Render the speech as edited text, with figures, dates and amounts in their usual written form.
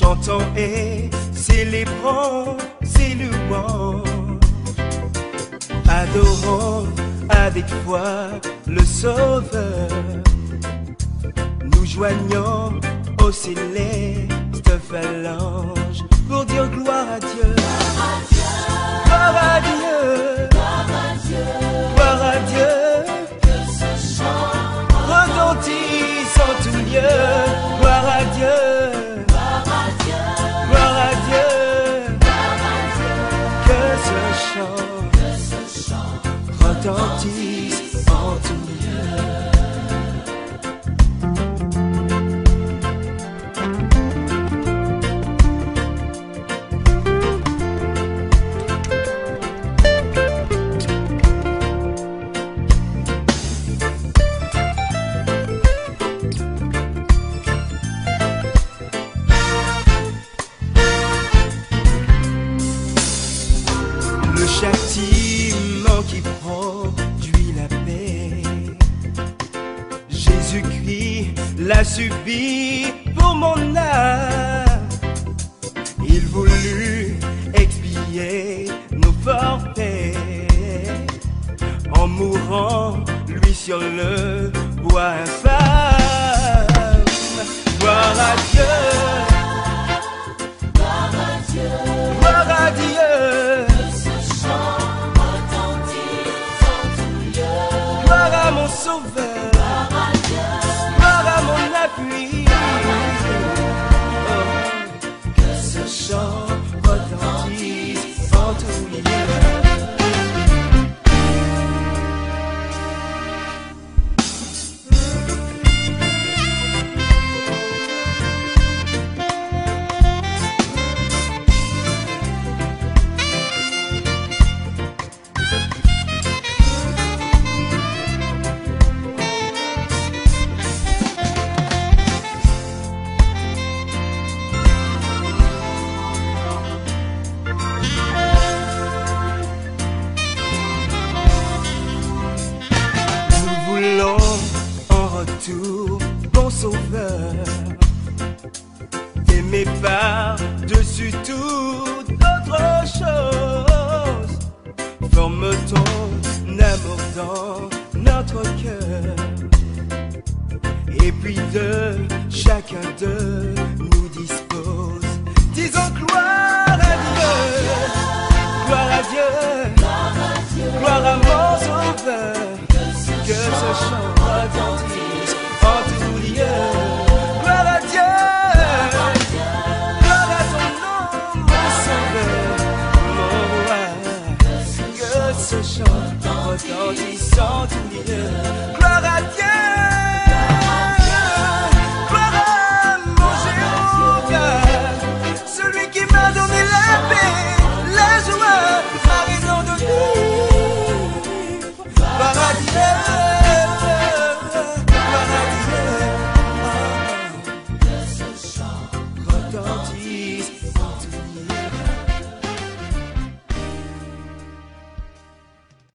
chantons et célébrons ses louanges, adorons avec foi le Sauveur. Nous joignons au céleste phalange pour dire gloire à Dieu, gloire à Dieu, gloire à Dieu. Que ce chant retentisse en tout lieu, gloire à Dieu, gloire à Dieu, que ce chant retentisse en tout lieu. Le châtiment qui produit la paix, Jésus-Christ l'a subi pour mon âme. Il voulut expier nos forfaits en mourant, lui sur le bois infâme. Gloire à Dieu, gloire à Dieu. Gloire à mon Sauveur, gloire à mon appui. Oh, que ce chant retentisse en tout lieu. En retour, bon Sauveur, t'aimer par-dessus toute autre chose. Forme ton amour dans notre cœur, et puis de chacun de nous dispose. Disons gloire à Dieu, gloire à Dieu, gloire à mon Sauveur. Que ce chant retentisse en tout lieu. Gloire à Dieu, gloire à ton nom, mon Sauveur, mon roi. Que ce chant retentisse en tout lieu. Gloire à Dieu, gloire à mon Jéhovah, celui qui m'a donné la paix, la joie, ma raison de vivre. Gloire à Dieu. Retentisse